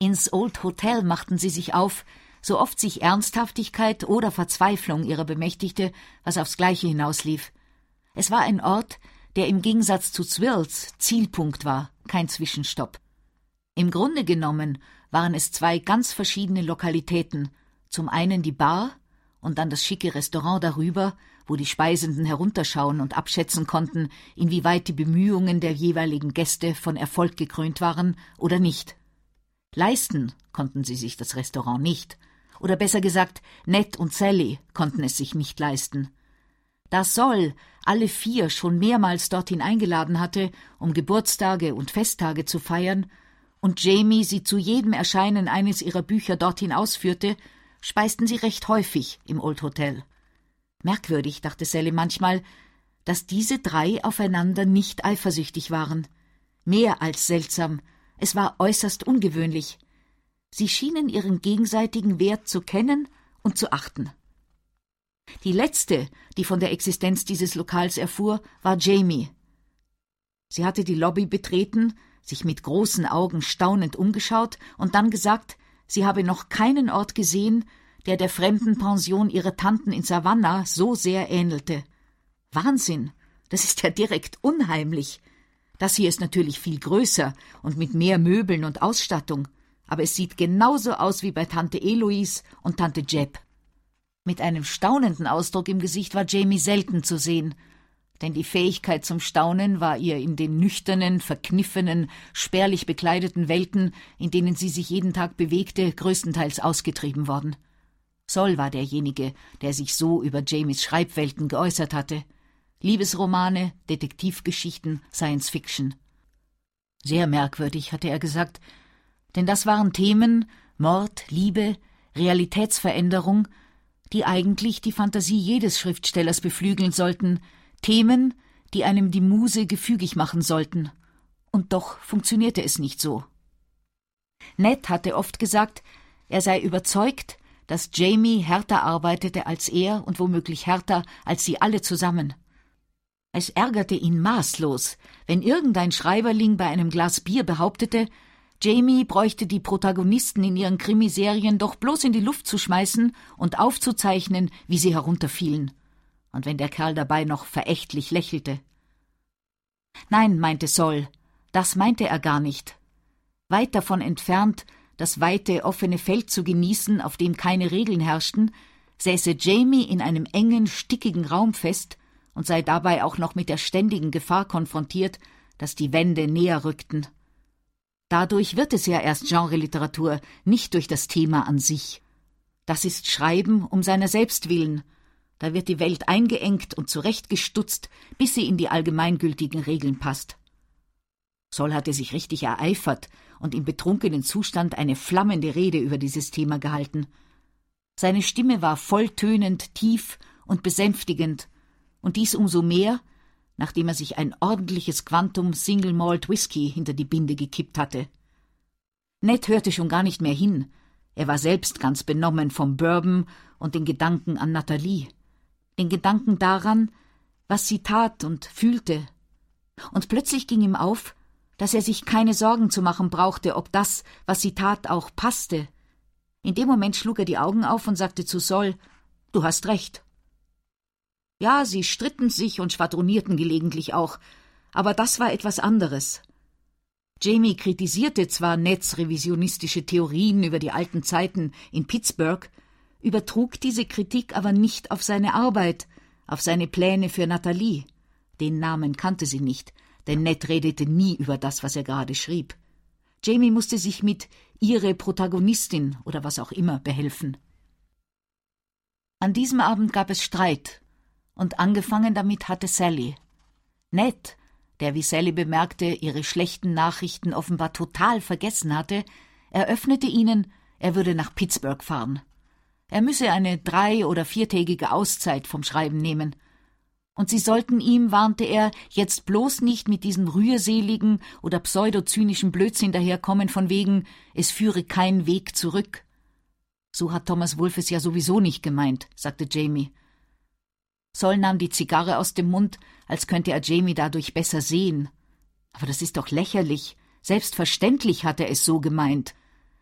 Ins Old Hotel machten sie sich auf, so oft sich Ernsthaftigkeit oder Verzweiflung ihrer bemächtigte, was aufs Gleiche hinauslief. Es war ein Ort, der im Gegensatz zu Zwirls Zielpunkt war, kein Zwischenstopp. Im Grunde genommen waren es zwei ganz verschiedene Lokalitäten, zum einen die Bar und dann das schicke Restaurant darüber, wo die Speisenden herunterschauen und abschätzen konnten, inwieweit die Bemühungen der jeweiligen Gäste von Erfolg gekrönt waren oder nicht. Leisten konnten sie sich das Restaurant nicht, oder besser gesagt, Ned und Sally konnten es sich nicht leisten. Da Sol alle 4 schon mehrmals dorthin eingeladen hatte, um Geburtstage und Festtage zu feiern, und Jamie sie zu jedem Erscheinen eines ihrer Bücher dorthin ausführte, speisten sie recht häufig im Old Hotel. Merkwürdig, dachte Sally manchmal, dass diese 3 aufeinander nicht eifersüchtig waren. Mehr als seltsam, es war äußerst ungewöhnlich. Sie schienen ihren gegenseitigen Wert zu kennen und zu achten. Die letzte, die von der Existenz dieses Lokals erfuhr, war Jamie. Sie hatte die Lobby betreten, sich mit großen Augen staunend umgeschaut und dann gesagt, sie habe noch keinen Ort gesehen, der der Fremdenpension ihrer Tanten in Savannah so sehr ähnelte. Wahnsinn, das ist ja direkt unheimlich. Das hier ist natürlich viel größer und mit mehr Möbeln und Ausstattung, aber es sieht genauso aus wie bei Tante Eloise und Tante Jeb. Mit einem staunenden Ausdruck im Gesicht war Jamie selten zu sehen, denn die Fähigkeit zum Staunen war ihr in den nüchternen, verkniffenen, spärlich bekleideten Welten, in denen sie sich jeden Tag bewegte, größtenteils ausgetrieben worden. Sol war derjenige, der sich so über Jamies Schreibwelten geäußert hatte. Liebesromane, Detektivgeschichten, Science-Fiction. Sehr merkwürdig, hatte er gesagt, denn das waren Themen, Mord, Liebe, Realitätsveränderung, die eigentlich die Fantasie jedes Schriftstellers beflügeln sollten, Themen, die einem die Muse gefügig machen sollten. Und doch funktionierte es nicht so. Ned hatte oft gesagt, er sei überzeugt, dass Jamie härter arbeitete als er und womöglich härter als sie alle zusammen. Es ärgerte ihn maßlos, wenn irgendein Schreiberling bei einem Glas Bier behauptete, Jamie bräuchte die Protagonisten in ihren Krimiserien doch bloß in die Luft zu schmeißen und aufzuzeichnen, wie sie herunterfielen. Und wenn der Kerl dabei noch verächtlich lächelte. Nein, meinte Sol, das meinte er gar nicht. Weit davon entfernt, das weite, offene Feld zu genießen, auf dem keine Regeln herrschten, säße Jamie in einem engen, stickigen Raum fest und sei dabei auch noch mit der ständigen Gefahr konfrontiert, dass die Wände näher rückten. Dadurch wird es ja erst Genreliteratur, nicht durch das Thema an sich. Das ist Schreiben um seiner selbst willen. Da wird die Welt eingeengt und zurechtgestutzt, bis sie in die allgemeingültigen Regeln passt. Sol hatte sich richtig ereifert und im betrunkenen Zustand eine flammende Rede über dieses Thema gehalten. Seine Stimme war volltönend, tief und besänftigend, und dies umso mehr, nachdem er sich ein ordentliches Quantum Single Malt Whisky hinter die Binde gekippt hatte. Ned hörte schon gar nicht mehr hin. Er war selbst ganz benommen vom Bourbon und den Gedanken an Nathalie, den Gedanken daran, was sie tat und fühlte. Und plötzlich ging ihm auf, dass er sich keine Sorgen zu machen brauchte, ob das, was sie tat, auch passte. In dem Moment schlug er die Augen auf und sagte zu Sol, »Du hast recht.« Ja, sie stritten sich und schwadronierten gelegentlich auch, aber das war etwas anderes. Jamie kritisierte zwar Neds revisionistische Theorien über die alten Zeiten in Pittsburgh, übertrug diese Kritik aber nicht auf seine Arbeit, auf seine Pläne für Nathalie. Den Namen kannte sie nicht, denn Ned redete nie über das, was er gerade schrieb. Jamie musste sich mit »ihre Protagonistin« oder was auch immer behelfen. An diesem Abend gab es Streit, und angefangen damit hatte Sally. Ned, der, wie Sally bemerkte, ihre schlechten Nachrichten offenbar total vergessen hatte, eröffnete ihnen, er würde nach Pittsburgh fahren. Er müsse eine 3- oder 4-tägige Auszeit vom Schreiben nehmen. Und sie sollten ihm, warnte er, jetzt bloß nicht mit diesem rührseligen oder pseudozynischen Blödsinn daherkommen von wegen, es führe kein Weg zurück. So hat Thomas Wolfe es ja sowieso nicht gemeint, sagte Jamie. Sol nahm die Zigarre aus dem Mund, als könnte er Jamie dadurch besser sehen. Aber das ist doch lächerlich. Selbstverständlich hat er es so gemeint.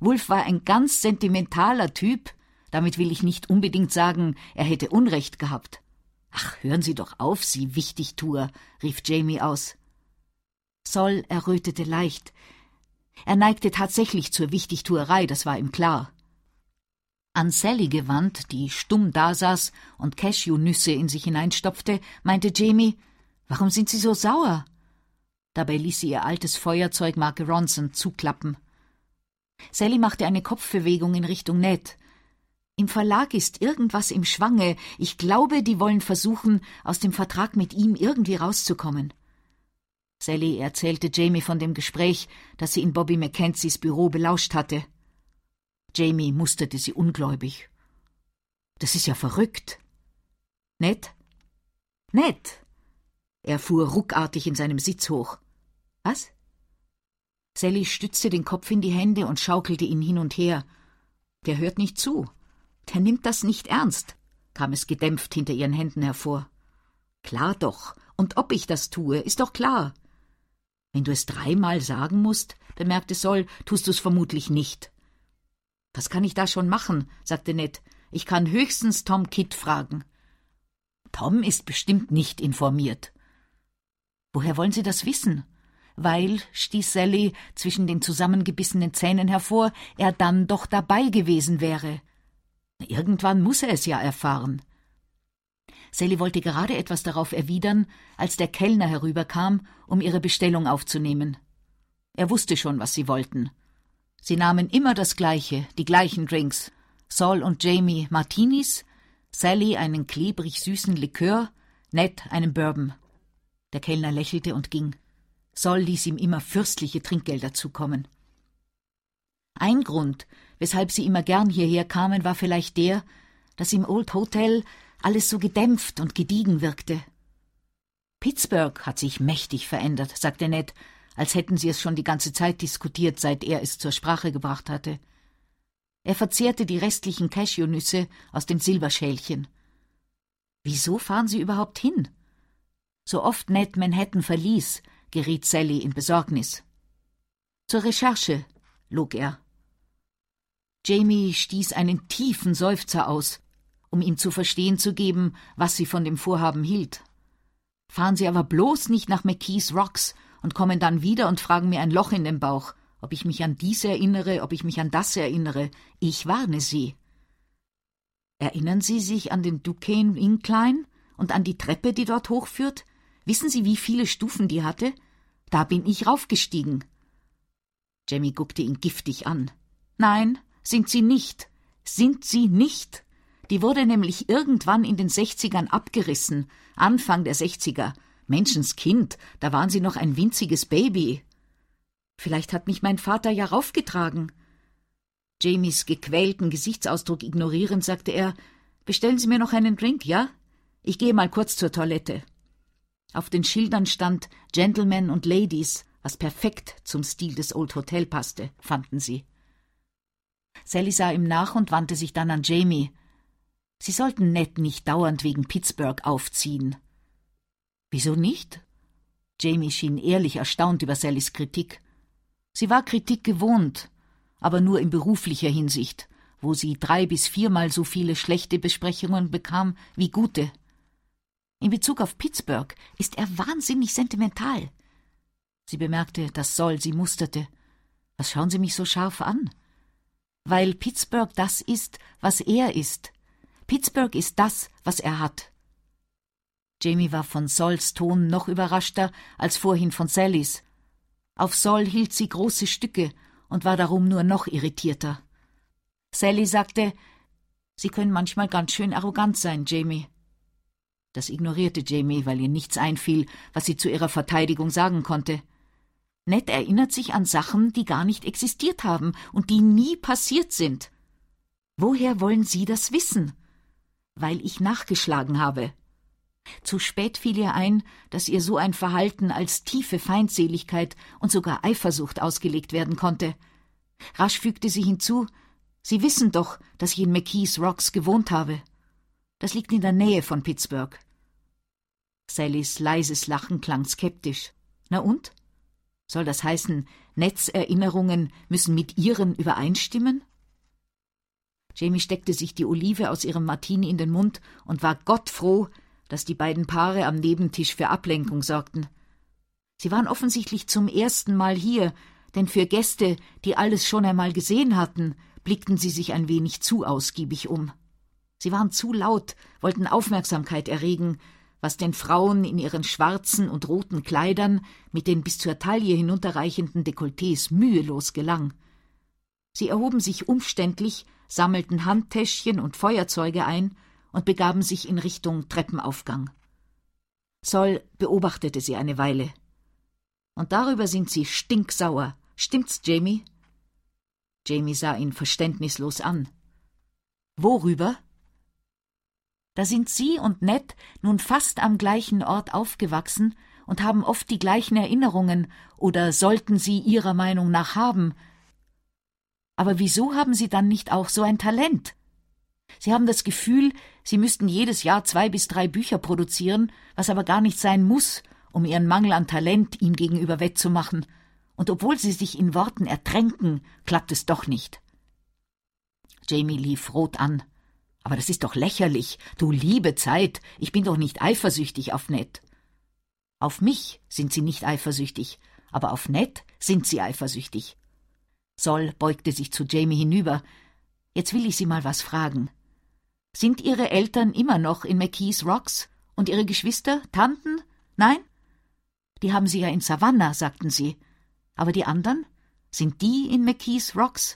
Wolf war ein ganz sentimentaler Typ. Damit will ich nicht unbedingt sagen, er hätte Unrecht gehabt. »Ach, hören Sie doch auf, Sie Wichtigtuer«, rief Jamie aus. Sol errötete leicht. Er neigte tatsächlich zur Wichtigtuerei, das war ihm klar. An Sally gewandt, die stumm dasaß und Cashewnüsse in sich hineinstopfte, meinte Jamie, »Warum sind Sie so sauer?« Dabei ließ sie ihr altes Feuerzeug Marke Ronson zuklappen. Sally machte eine Kopfbewegung in Richtung Ned. »Im Verlag ist irgendwas im Schwange. Ich glaube, die wollen versuchen, aus dem Vertrag mit ihm irgendwie rauszukommen.« Sally erzählte Jamie von dem Gespräch, das sie in Bobby Mackenzies Büro belauscht hatte. Jamie musterte sie ungläubig. »Das ist ja verrückt.« »Ned? Ned!« Er fuhr ruckartig in seinem Sitz hoch. »Was?« Sally stützte den Kopf in die Hände und schaukelte ihn hin und her. »Der hört nicht zu. Der nimmt das nicht ernst«, kam es gedämpft hinter ihren Händen hervor. »Klar doch. Und ob ich das tue, ist doch klar.« »Wenn du es 3-mal sagen musst«, bemerkte Sol, »tust du es vermutlich nicht.« »Was kann ich da schon machen?«, sagte Ned. »Ich kann höchstens Tom Kidd fragen.« »Tom ist bestimmt nicht informiert.« »Woher wollen Sie das wissen?« »Weil«, stieß Sally zwischen den zusammengebissenen Zähnen hervor, »er dann doch dabei gewesen wäre.« »Irgendwann muss er es ja erfahren.« Sally wollte gerade etwas darauf erwidern, als der Kellner herüberkam, um ihre Bestellung aufzunehmen. Er wusste schon, was sie wollten. Sie nahmen immer das Gleiche, die gleichen Drinks. Sol und Jamie Martinis, Sally einen klebrig süßen Likör, Ned einen Bourbon. Der Kellner lächelte und ging. Sol ließ ihm immer fürstliche Trinkgelder zukommen. Ein Grund, weshalb sie immer gern hierher kamen, war vielleicht der, dass im Old Hotel alles so gedämpft und gediegen wirkte. »Pittsburgh hat sich mächtig verändert«, sagte Ned, als hätten sie es schon die ganze Zeit diskutiert, seit er es zur Sprache gebracht hatte. Er verzehrte die restlichen Cashewnüsse aus dem Silberschälchen. »Wieso fahren Sie überhaupt hin?« So oft Ned Manhattan verließ, geriet Sally in Besorgnis. »Zur Recherche«, log er. Jamie stieß einen tiefen Seufzer aus, um ihm zu verstehen zu geben, was sie von dem Vorhaben hielt. »Fahren Sie aber bloß nicht nach McKees Rocks und kommen dann wieder und fragen mir ein Loch in den Bauch, ob ich mich an dies erinnere, ob ich mich an das erinnere. Ich warne Sie.« »Erinnern Sie sich an den Duquesne Incline und an die Treppe, die dort hochführt? Wissen Sie, wie viele Stufen die hatte? Da bin ich raufgestiegen.« Jamie guckte ihn giftig an. »Nein, sind Sie nicht. Sind Sie nicht. Die wurde nämlich irgendwann in den 60ern abgerissen, Anfang der 60er. Menschenskind, da waren Sie noch ein winziges Baby.« »Vielleicht hat mich mein Vater ja raufgetragen.« Jamies gequälten Gesichtsausdruck ignorierend, sagte er, »Bestellen Sie mir noch einen Drink, ja? Ich gehe mal kurz zur Toilette.« Auf den Schildern stand »Gentlemen und Ladies«, was perfekt zum Stil des Old Hotel passte, fanden sie. Sally sah ihm nach und wandte sich dann an Jamie. Sie sollten Ned nicht dauernd wegen Pittsburgh aufziehen. »Wieso nicht?« Jamie schien ehrlich erstaunt über Sallys Kritik. Sie war Kritik gewohnt, aber nur in beruflicher Hinsicht, wo sie 3- bis 4-mal so viele schlechte Besprechungen bekam wie gute. In Bezug auf Pittsburgh ist er wahnsinnig sentimental. Sie bemerkte, dass Sol sie musterte. »Was schauen Sie mich so scharf an?« »Weil Pittsburgh das ist, was er ist. Pittsburgh ist das, was er hat.« Jamie war von Sols Ton noch überraschter als vorhin von Sallys. Auf Sol hielt sie große Stücke und war darum nur noch irritierter. Sally sagte, »Sie können manchmal ganz schön arrogant sein, Jamie.« Das ignorierte Jamie, weil ihr nichts einfiel, was sie zu ihrer Verteidigung sagen konnte. Ned erinnert sich an Sachen, die gar nicht existiert haben und die nie passiert sind. »Woher wollen Sie das wissen?« »Weil ich nachgeschlagen habe.« Zu spät fiel ihr ein, dass ihr so ein Verhalten als tiefe Feindseligkeit und sogar Eifersucht ausgelegt werden konnte. Rasch fügte sie hinzu, »Sie wissen doch, dass ich in McKees Rocks gewohnt habe. Das liegt in der Nähe von Pittsburgh.« Sallys leises Lachen klang skeptisch. »Na und?« Soll das heißen, Neds Erinnerungen müssen mit ihren übereinstimmen? Jamie steckte sich die Olive aus ihrem Martini in den Mund und war gottfroh, dass die beiden Paare am Nebentisch für Ablenkung sorgten. Sie waren offensichtlich zum ersten Mal hier, denn für Gäste, die alles schon einmal gesehen hatten, blickten sie sich ein wenig zu ausgiebig um. Sie waren zu laut, wollten Aufmerksamkeit erregen, was den Frauen in ihren schwarzen und roten Kleidern mit den bis zur Taille hinunterreichenden Dekolletés mühelos gelang. Sie erhoben sich umständlich, sammelten Handtäschchen und Feuerzeuge ein und begaben sich in Richtung Treppenaufgang. Sol beobachtete sie eine Weile. »Und darüber sind Sie stinksauer. Stimmt's, Jamie?« Jamie sah ihn verständnislos an. »Worüber?« »Da sind Sie und Ned nun fast am gleichen Ort aufgewachsen und haben oft die gleichen Erinnerungen, oder sollten sie Ihrer Meinung nach haben. Aber wieso haben Sie dann nicht auch so ein Talent? Sie haben das Gefühl, Sie müssten jedes Jahr 2 bis 3 Bücher produzieren, was aber gar nicht sein muss, um Ihren Mangel an Talent ihm gegenüber wettzumachen. Und obwohl Sie sich in Worten ertränken, klappt es doch nicht.« Jamie lief rot an. »Aber das ist doch lächerlich. Du liebe Zeit, ich bin doch nicht eifersüchtig auf Ned.« »Auf mich sind Sie nicht eifersüchtig, aber auf Ned sind Sie eifersüchtig.« Sol beugte sich zu Jamie hinüber. »Jetzt will ich Sie mal was fragen. Sind Ihre Eltern immer noch in McKees Rocks? Und Ihre Geschwister, Tanten? Nein? Die haben Sie ja in Savannah, sagten Sie. Aber die anderen? Sind die in McKees Rocks?«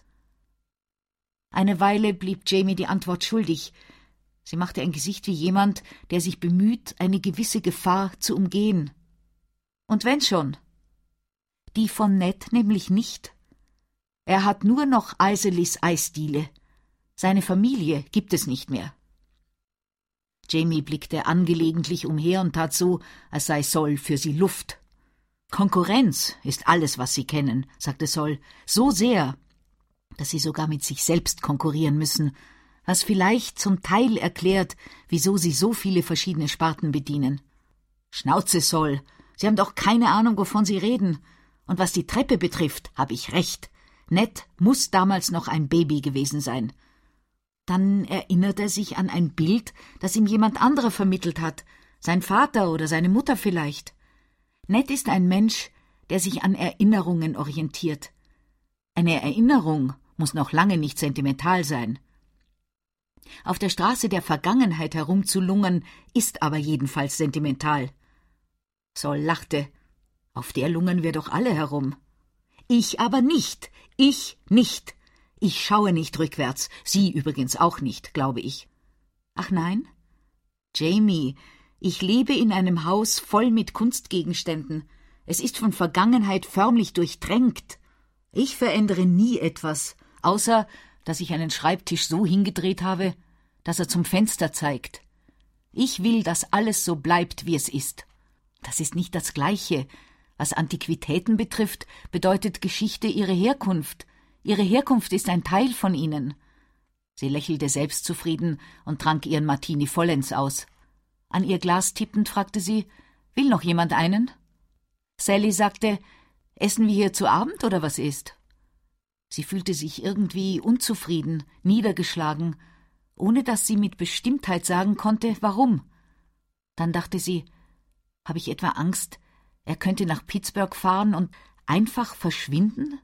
Eine Weile blieb Jamie die Antwort schuldig. Sie machte ein Gesicht wie jemand, der sich bemüht, eine gewisse Gefahr zu umgehen. »Und wenn schon?« »Die von Ned nämlich nicht. Er hat nur noch Iselis Eisdiele. Seine Familie gibt es nicht mehr.« Jamie blickte angelegentlich umher und tat so, als sei Sol für sie Luft. »Konkurrenz ist alles, was Sie kennen«, sagte Sol, »so sehr, dass Sie sogar mit sich selbst konkurrieren müssen, was vielleicht zum Teil erklärt, wieso Sie so viele verschiedene Sparten bedienen.« »Schnauze, Sol, Sie haben doch keine Ahnung, wovon Sie reden. Und was die Treppe betrifft, habe ich recht. Ned muss damals noch ein Baby gewesen sein.« Dann erinnert er sich an ein Bild, das ihm jemand anderer vermittelt hat, sein Vater oder seine Mutter vielleicht. Ned ist ein Mensch, der sich an Erinnerungen orientiert. Eine Erinnerung muss noch lange nicht sentimental sein. Auf der Straße der Vergangenheit herumzulungern, ist aber jedenfalls sentimental. Sol lachte. »Auf der lungern wir doch alle herum.« »Ich aber nicht. Ich nicht. Ich schaue nicht rückwärts. Sie übrigens auch nicht, glaube ich.« »Ach nein?« »Jamie, ich lebe in einem Haus voll mit Kunstgegenständen. Es ist von Vergangenheit förmlich durchtränkt. Ich verändere nie etwas, außer dass ich einen Schreibtisch so hingedreht habe, dass er zum Fenster zeigt. Ich will, dass alles so bleibt, wie es ist. Das ist nicht das Gleiche. Was Antiquitäten betrifft, bedeutet Geschichte ihre Herkunft. Ihre Herkunft ist ein Teil von ihnen.« Sie lächelte selbstzufrieden und trank ihren Martini vollends aus. An ihr Glas tippend fragte sie, »Will noch jemand einen?« Sally sagte, »Essen wir hier zu Abend oder was ist?« Sie fühlte sich irgendwie unzufrieden, niedergeschlagen, ohne dass sie mit Bestimmtheit sagen konnte, warum. Dann dachte sie, habe ich etwa Angst, er könnte nach Pittsburgh fahren und einfach verschwinden?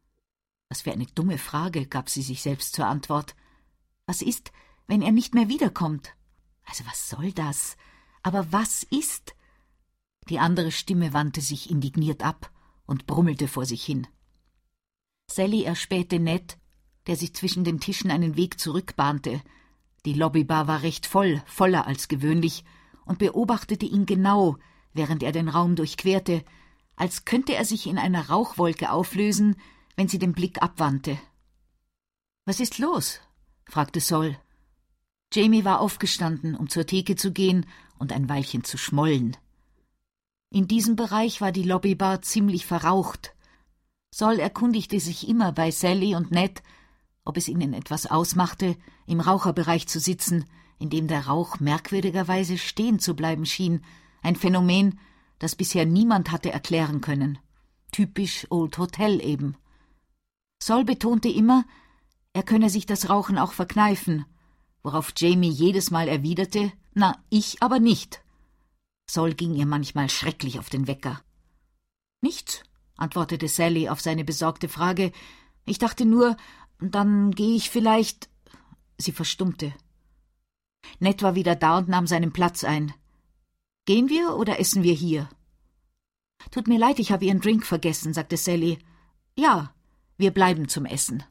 Was für eine dumme Frage, gab sie sich selbst zur Antwort. Was ist, wenn er nicht mehr wiederkommt? Also was soll das? Aber was ist? Die andere Stimme wandte sich indigniert ab und brummelte vor sich hin. Sally erspähte Ned, der sich zwischen den Tischen einen Weg zurückbahnte. Die Lobbybar war recht voll, voller als gewöhnlich, und beobachtete ihn genau, während er den Raum durchquerte, als könnte er sich in einer Rauchwolke auflösen, wenn sie den Blick abwandte. »Was ist los?« fragte Sol. Jamie war aufgestanden, um zur Theke zu gehen und ein Weilchen zu schmollen. In diesem Bereich war die Lobbybar ziemlich verraucht. Sol erkundigte sich immer bei Sally und Ned, ob es ihnen etwas ausmachte, im Raucherbereich zu sitzen, in dem der Rauch merkwürdigerweise stehen zu bleiben schien, ein Phänomen, das bisher niemand hatte erklären können. Typisch Old Hotel eben. Sol betonte immer, er könne sich das Rauchen auch verkneifen, worauf Jamie jedes Mal erwiderte, »Na, ich aber nicht.« Sol ging ihr manchmal schrecklich auf den Wecker. »Nichts«, antwortete Sally auf seine besorgte Frage. »Ich dachte nur, dann gehe ich vielleicht...« Sie verstummte. Ned war wieder da und nahm seinen Platz ein. »Gehen wir oder essen wir hier?« »Tut mir leid, ich habe Ihren Drink vergessen«, sagte Sally. »Ja, wir bleiben zum Essen.«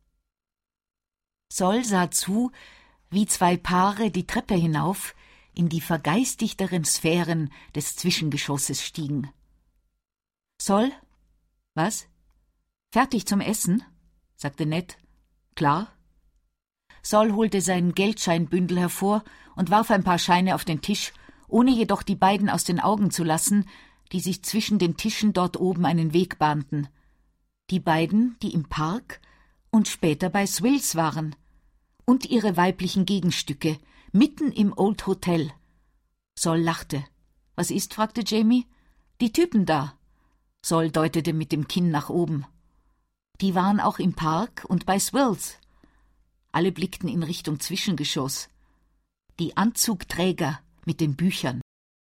Sol sah zu, wie zwei Paare die Treppe hinauf in die vergeistigteren Sphären des Zwischengeschosses stiegen. »Sol?« »Was?« »Fertig zum Essen?« sagte Ned. »Klar.« Sol holte seinen Geldscheinbündel hervor und warf ein paar Scheine auf den Tisch, ohne jedoch die beiden aus den Augen zu lassen, die sich zwischen den Tischen dort oben einen Weg bahnten. Die beiden, die im Park und später bei Swills waren. Und ihre weiblichen Gegenstücke, mitten im Old Hotel. Sol lachte. »Was ist?« fragte Jamie. »Die Typen da.« Sol deutete mit dem Kinn nach oben. Die waren auch im Park und bei Swills. Alle blickten in Richtung Zwischengeschoss. Die Anzugträger mit den Büchern.